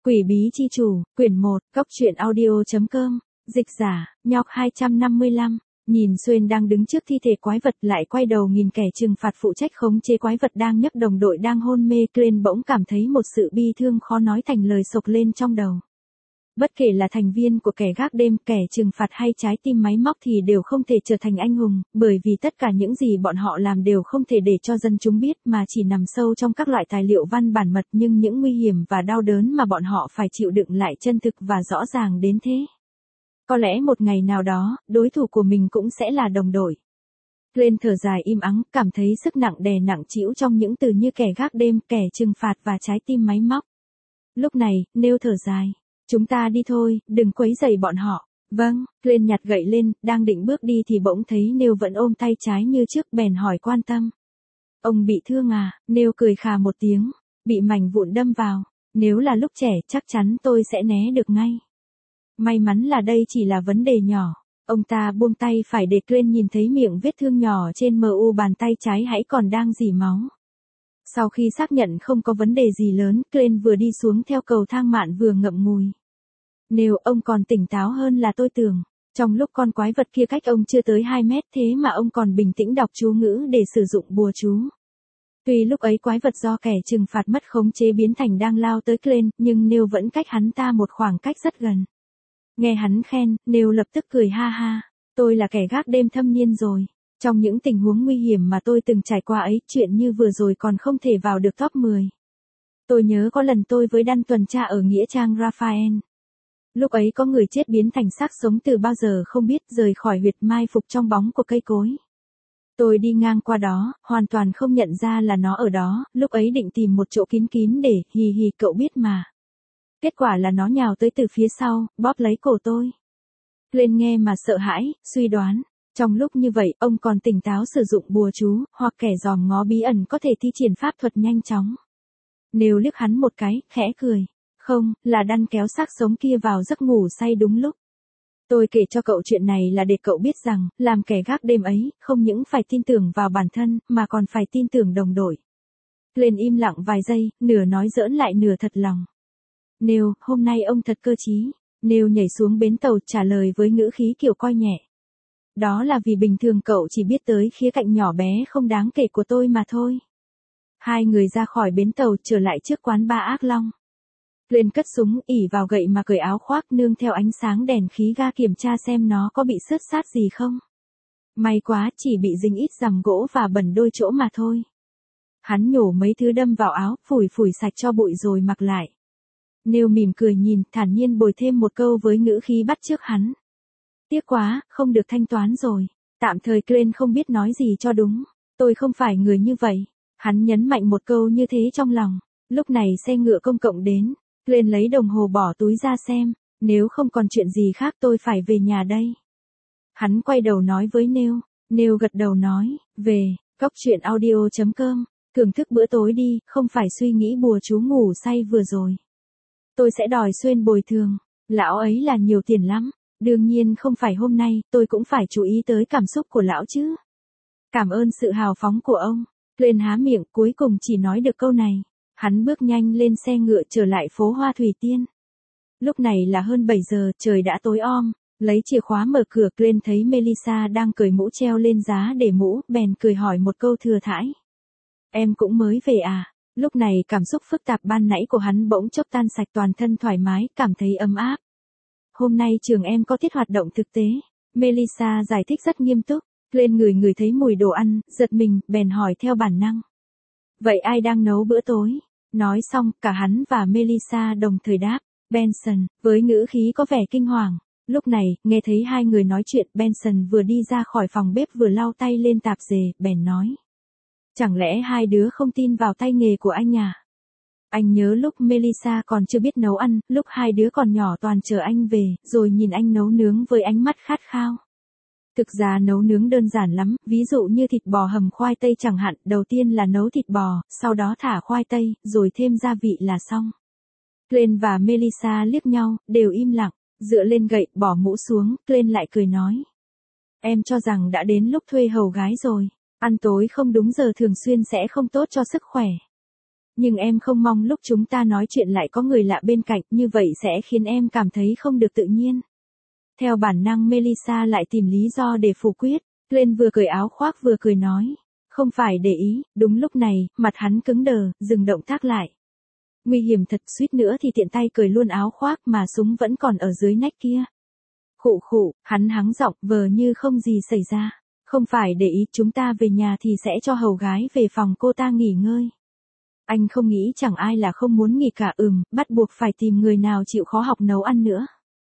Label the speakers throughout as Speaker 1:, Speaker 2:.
Speaker 1: Quỷ bí chi chủ, quyển 1, góc truyện audio.com, dịch giả, nhọc 255, nhìn Xuyên đang đứng trước thi thể quái vật lại quay đầu nhìn kẻ trừng phạt phụ trách khống chế quái vật đang nhấc đồng đội đang hôn mê, Glenn bỗng cảm thấy một sự bi thương khó nói thành lời sộc lên trong đầu. Bất kể là thành viên của kẻ gác đêm, kẻ trừng phạt hay trái tim máy móc thì đều không thể trở thành anh hùng, bởi vì tất cả những gì bọn họ làm đều không thể để cho dân chúng biết mà chỉ nằm sâu trong các loại tài liệu văn bản mật, nhưng những nguy hiểm và đau đớn mà bọn họ phải chịu đựng lại chân thực và rõ ràng đến thế. Có lẽ một ngày nào đó, đối thủ của mình cũng sẽ là đồng đội. Glenn thở dài im ắng, cảm thấy sức nặng đè nặng trĩu trong những từ như kẻ gác đêm, kẻ trừng phạt và trái tim máy móc. Lúc này, Neil thở dài. Chúng ta đi thôi, đừng quấy rầy bọn họ. Vâng, Glenn nhặt gậy lên, đang định bước đi thì bỗng thấy Neil vẫn ôm tay trái như trước, bèn hỏi quan tâm. Ông bị thương à? Neil cười khà một tiếng, bị mảnh vụn đâm vào. Nếu là lúc trẻ chắc chắn tôi sẽ né được ngay. May mắn là đây chỉ là vấn đề nhỏ. Ông ta buông tay phải để Glenn nhìn thấy miệng vết thương nhỏ trên mu bàn tay trái hãy còn đang rỉ máu. Sau khi xác nhận không có vấn đề gì lớn, Glenn vừa đi xuống theo cầu thang mạn vừa ngậm ngùi. Nếu ông còn tỉnh táo hơn là tôi tưởng, trong lúc con quái vật kia cách ông chưa tới 2 mét thế mà ông còn bình tĩnh đọc chú ngữ để sử dụng bùa chú. Tuy lúc ấy quái vật do kẻ trừng phạt mất khống chế biến thành đang lao tới Glenn, nhưng Neil vẫn cách hắn ta một khoảng cách rất gần. Nghe hắn khen, Neil lập tức cười ha ha, tôi là kẻ gác đêm thâm niên rồi. Trong những tình huống nguy hiểm mà tôi từng trải qua ấy, chuyện như vừa rồi còn không thể vào được top 10. Tôi nhớ có lần tôi với Dan tuần tra ở nghĩa trang Raphael. Lúc ấy có người chết biến thành xác sống từ bao giờ không biết, rời khỏi huyệt mai phục trong bóng của cây cối. Tôi đi ngang qua đó, hoàn toàn không nhận ra là nó ở đó, lúc ấy định tìm một chỗ kín kín để, hì hì cậu biết mà. Kết quả là nó nhào tới từ phía sau, bóp lấy cổ tôi. Lên nghe mà sợ hãi, suy đoán. Trong lúc như vậy, ông còn tỉnh táo sử dụng bùa chú, hoặc kẻ dòm ngó bí ẩn có thể thi triển pháp thuật nhanh chóng. Nếu liếc hắn một cái, khẽ cười. Không, là Dan kéo xác sống kia vào giấc ngủ say đúng lúc. Tôi kể cho cậu chuyện này là để cậu biết rằng, làm kẻ gác đêm ấy, không những phải tin tưởng vào bản thân, mà còn phải tin tưởng đồng đội. Glenn im lặng vài giây, nửa nói giỡn lại nửa thật lòng. Neil, hôm nay ông thật cơ trí. Neil nhảy xuống bến tàu trả lời với ngữ khí kiểu coi nhẹ. Đó là vì bình thường cậu chỉ biết tới khía cạnh nhỏ bé không đáng kể của tôi mà thôi. Hai người ra khỏi bến tàu trở lại trước quán bar Ác Long. Glenn cất súng, ỉ vào gậy mà cởi áo khoác nương theo ánh sáng đèn khí ga kiểm tra xem nó có bị xước sát gì không. May quá, chỉ bị dính ít rằm gỗ và bẩn đôi chỗ mà thôi. Hắn nhổ mấy thứ đâm vào áo, phủi phủi sạch cho bụi rồi mặc lại. Neil mỉm cười nhìn, thản nhiên bồi thêm một câu với ngữ khí bắt chước hắn. Tiếc quá, không được thanh toán rồi. Tạm thời Glenn không biết nói gì cho đúng. Tôi không phải người như vậy. Hắn nhấn mạnh một câu như thế trong lòng. Lúc này xe ngựa công cộng đến. Glenn lấy đồng hồ bỏ túi ra xem. Nếu không còn chuyện gì khác tôi phải về nhà đây. Hắn quay đầu nói với Neil. Neil gật đầu nói, về, góc truyện audio.com. Thưởng thức bữa tối đi, không phải suy nghĩ bùa chú ngủ say vừa rồi. Tôi sẽ đòi Xuyên bồi thường. Lão ấy là nhiều tiền lắm. Đương nhiên không phải hôm nay, tôi cũng phải chú ý tới cảm xúc của lão chứ. Cảm ơn sự hào phóng của ông. Glenn há miệng, cuối cùng chỉ nói được câu này. Hắn bước nhanh lên xe ngựa trở lại phố Hoa Thủy Tiên. Lúc này là hơn 7 giờ, trời đã tối om. Lấy chìa khóa mở cửa, Glenn thấy Melissa đang cởi mũ treo lên giá để mũ, bèn cười hỏi một câu thừa thãi. Em cũng mới về à? Lúc này cảm xúc phức tạp ban nãy của hắn bỗng chốc tan sạch, toàn thân thoải mái, cảm thấy ấm áp. Hôm nay trường em có tiết hoạt động thực tế. Melissa giải thích rất nghiêm túc. Glenn ngửi thấy mùi đồ ăn, giật mình, bèn hỏi theo bản năng. Vậy ai đang nấu bữa tối? Nói xong, cả hắn và Melissa đồng thời đáp. Benson, với ngữ khí có vẻ kinh hoàng. Lúc này, nghe thấy hai người nói chuyện, Benson vừa đi ra khỏi phòng bếp vừa lau tay lên tạp dề, bèn nói. Chẳng lẽ hai đứa không tin vào tay nghề của anh à? Anh nhớ lúc Melissa còn chưa biết nấu ăn, lúc hai đứa còn nhỏ toàn chờ anh về, rồi nhìn anh nấu nướng với ánh mắt khát khao. Thực ra nấu nướng đơn giản lắm, ví dụ như thịt bò hầm khoai tây chẳng hạn, đầu tiên là nấu thịt bò, sau đó thả khoai tây, rồi thêm gia vị là xong. Glenn và Melissa liếc nhau, đều im lặng, dựa lên gậy, bỏ mũ xuống, Glenn lại cười nói. Em cho rằng đã đến lúc thuê hầu gái rồi, ăn tối không đúng giờ thường xuyên sẽ không tốt cho sức khỏe. Nhưng em không mong lúc chúng ta nói chuyện lại có người lạ bên cạnh, như vậy sẽ khiến em cảm thấy không được tự nhiên. Theo bản năng Melissa lại tìm lý do để phủ quyết. Glenn vừa cởi áo khoác vừa cười nói. Không phải để ý, đúng lúc này, mặt hắn cứng đờ, dừng động tác lại. Nguy hiểm thật, suýt nữa thì tiện tay cởi luôn áo khoác mà súng vẫn còn ở dưới nách kia. Khụ khụ, hắn hắng giọng vờ như không gì xảy ra. Không phải để ý, chúng ta về nhà thì sẽ cho hầu gái về phòng cô ta nghỉ ngơi. Anh không nghĩ chẳng ai là không muốn nghỉ cả, bắt buộc phải tìm người nào chịu khó học nấu ăn nữa.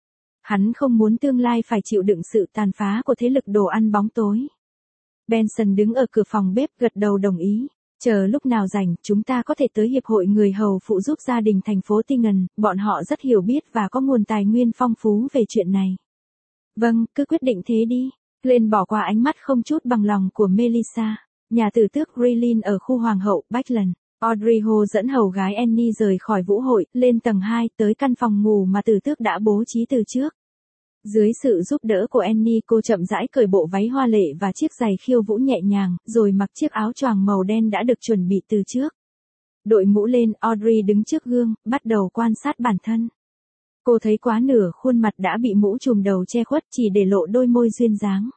Speaker 1: Hắn không muốn tương lai phải chịu đựng sự tàn phá của thế lực đồ ăn bóng tối. Benson đứng ở cửa phòng bếp gật đầu đồng ý. Chờ lúc nào rảnh, chúng ta có thể tới hiệp hội người hầu phụ giúp gia đình thành phố Tingen, bọn họ rất hiểu biết và có nguồn tài nguyên phong phú về chuyện này. Vâng, cứ quyết định thế đi. Glenn bỏ qua ánh mắt không chút bằng lòng của Melissa. Nhà tử tước Rilin ở khu Hoàng hậu, Bachland. Audrey Ho dẫn hầu gái Annie rời khỏi vũ hội, lên tầng 2, tới căn phòng ngủ mà tử tước đã bố trí từ trước. Dưới sự giúp đỡ của Annie, cô chậm rãi cởi bộ váy hoa lệ và chiếc giày khiêu vũ nhẹ nhàng, rồi mặc chiếc áo choàng màu đen đã được chuẩn bị từ trước. Đội mũ lên, Audrey đứng trước gương, bắt đầu quan sát bản thân. Cô thấy quá nửa khuôn mặt đã bị mũ trùm đầu che khuất, chỉ để lộ đôi môi duyên dáng.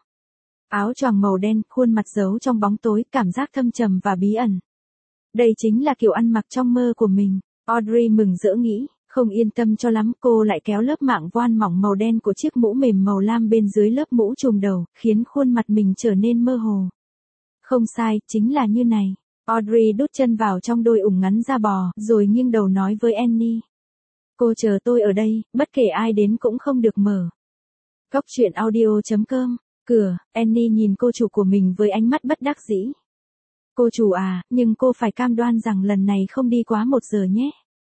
Speaker 1: Áo choàng màu đen, khuôn mặt giấu trong bóng tối, cảm giác thâm trầm và bí ẩn. Đây chính là kiểu ăn mặc trong mơ của mình. Audrey mừng rỡ nghĩ. Không yên tâm cho lắm, cô lại kéo lớp mạng voan mỏng màu đen của chiếc mũ mềm màu lam bên dưới lớp mũ trùm đầu, khiến khuôn mặt mình trở nên mơ hồ. Không sai, chính là như này. Audrey đút chân vào trong đôi ủng ngắn da bò, rồi nghiêng đầu nói với Annie. Cô chờ tôi ở đây, bất kể ai đến cũng không được mở. Góc truyện audio.com. Cửa, Annie nhìn cô chủ của mình với ánh mắt bất đắc dĩ. Cô chủ à, nhưng cô phải cam đoan rằng lần này không đi quá 1 giờ nhé.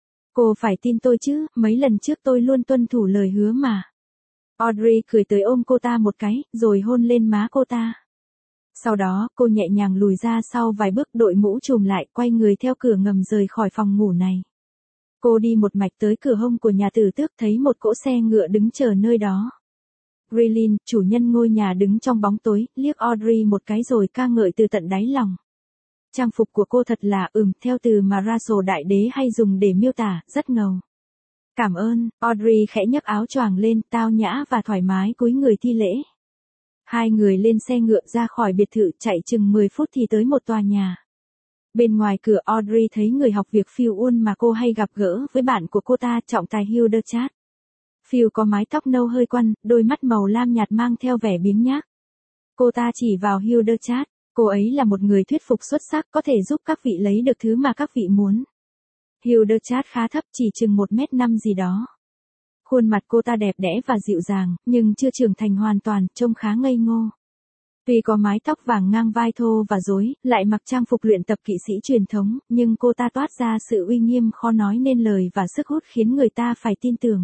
Speaker 1: Cô phải tin tôi chứ, mấy lần trước tôi luôn tuân thủ lời hứa mà. Audrey cười tới ôm cô ta một cái, rồi hôn lên má cô ta. Sau đó, cô nhẹ nhàng lùi ra sau vài bước, đội mũ trùm lại, quay người theo cửa ngầm rời khỏi phòng ngủ này. Cô đi một mạch tới cửa hông của nhà tử tước, thấy một cỗ xe ngựa đứng chờ nơi đó. Rilin, chủ nhân ngôi nhà đứng trong bóng tối, liếc Audrey một cái rồi ca ngợi từ tận đáy lòng. Trang phục của cô thật là, theo từ mà Russell đại đế hay dùng để miêu tả, rất ngầu. Cảm ơn, Audrey khẽ nhấc áo choàng lên, tao nhã và thoải mái cúi người thi lễ. Hai người lên xe ngựa ra khỏi biệt thự, chạy chừng 10 phút thì tới một tòa nhà. Bên ngoài cửa Audrey thấy người học việc Phil Uôn mà cô hay gặp gỡ với bạn của cô ta, trọng tài Hildechat. Phil có mái tóc nâu hơi quăn, đôi mắt màu lam nhạt mang theo vẻ biếng nhác. Cô ta chỉ vào Hildechat. Cô ấy là một người thuyết phục xuất sắc, có thể giúp các vị lấy được thứ mà các vị muốn. Hildechat khá thấp, chỉ chừng 1m5 gì đó. Khuôn mặt cô ta đẹp đẽ và dịu dàng, nhưng chưa trưởng thành hoàn toàn, trông khá ngây ngô. Tuy có mái tóc vàng ngang vai thô và rối, lại mặc trang phục luyện tập kỵ sĩ truyền thống, nhưng cô ta toát ra sự uy nghiêm khó nói nên lời và sức hút khiến người ta phải tin tưởng.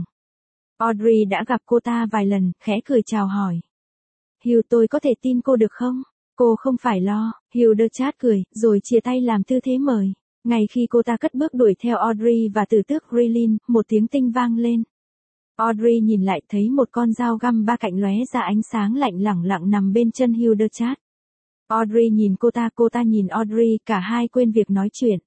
Speaker 1: Audrey đã gặp cô ta vài lần, khẽ cười chào hỏi. Hill, tôi có thể tin cô được không? Cô không phải lo, Hildechat cười, rồi chia tay làm tư thế mời. Ngay khi cô ta cất bước đuổi theo Audrey và tử tước Rilin, một tiếng tinh vang lên. Audrey nhìn lại thấy một con dao găm ba cạnh lóe ra ánh sáng lạnh lẳng lặng nằm bên chân Hildechat. Audrey nhìn cô ta nhìn Audrey, cả hai quên việc nói chuyện.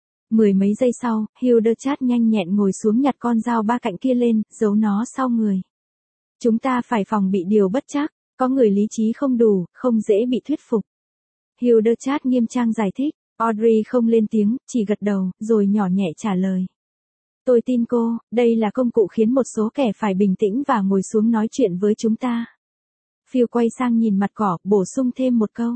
Speaker 1: 10 mấy giây sau, Hildechat nhanh nhẹn ngồi xuống nhặt con dao ba cạnh kia lên, giấu nó sau người. Chúng ta phải phòng bị điều bất trắc. Có người lý trí không đủ, không dễ bị thuyết phục. Hildechat nghiêm trang giải thích. Audrey không lên tiếng, chỉ gật đầu, rồi nhỏ nhẹ trả lời. Tôi tin cô, đây là công cụ khiến một số kẻ phải bình tĩnh và ngồi xuống nói chuyện với chúng ta. Phil quay sang nhìn mặt cỏ, bổ sung thêm một câu.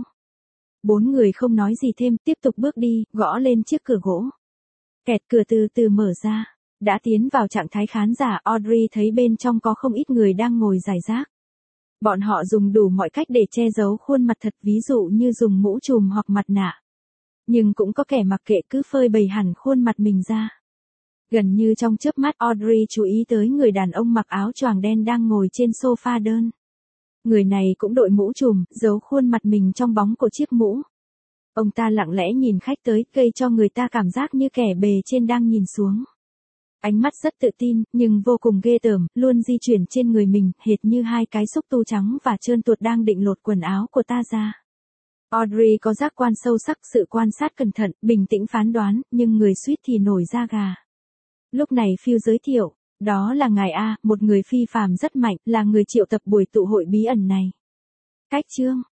Speaker 1: 4 người không nói gì thêm, tiếp tục bước đi, gõ lên chiếc cửa gỗ. Kẹt, cửa từ từ mở ra. Đã tiến vào trạng thái khán giả, Audrey thấy bên trong có không ít người đang ngồi rải rác. Bọn họ dùng đủ mọi cách để che giấu khuôn mặt thật, ví dụ như dùng mũ trùm hoặc mặt nạ. Nhưng cũng có kẻ mặc kệ cứ phơi bày hẳn khuôn mặt mình ra. Gần như trong chớp mắt Audrey chú ý tới người đàn ông mặc áo choàng đen đang ngồi trên sofa đơn. Người này cũng đội mũ trùm, giấu khuôn mặt mình trong bóng của chiếc mũ. Ông ta lặng lẽ nhìn khách tới, gây cho người ta cảm giác như kẻ bề trên đang nhìn xuống. Ánh mắt rất tự tin, nhưng vô cùng ghê tởm, luôn di chuyển trên người mình, hệt như hai cái xúc tu trắng và trơn tuột đang định lột quần áo của ta ra. Audrey có giác quan sâu sắc, sự quan sát cẩn thận, bình tĩnh phán đoán, nhưng người suýt thì nổi da gà. Lúc này Phil giới thiệu, đó là ngài A, một người phi phàm rất mạnh, là người triệu tập buổi tụ hội bí ẩn này. Cách chương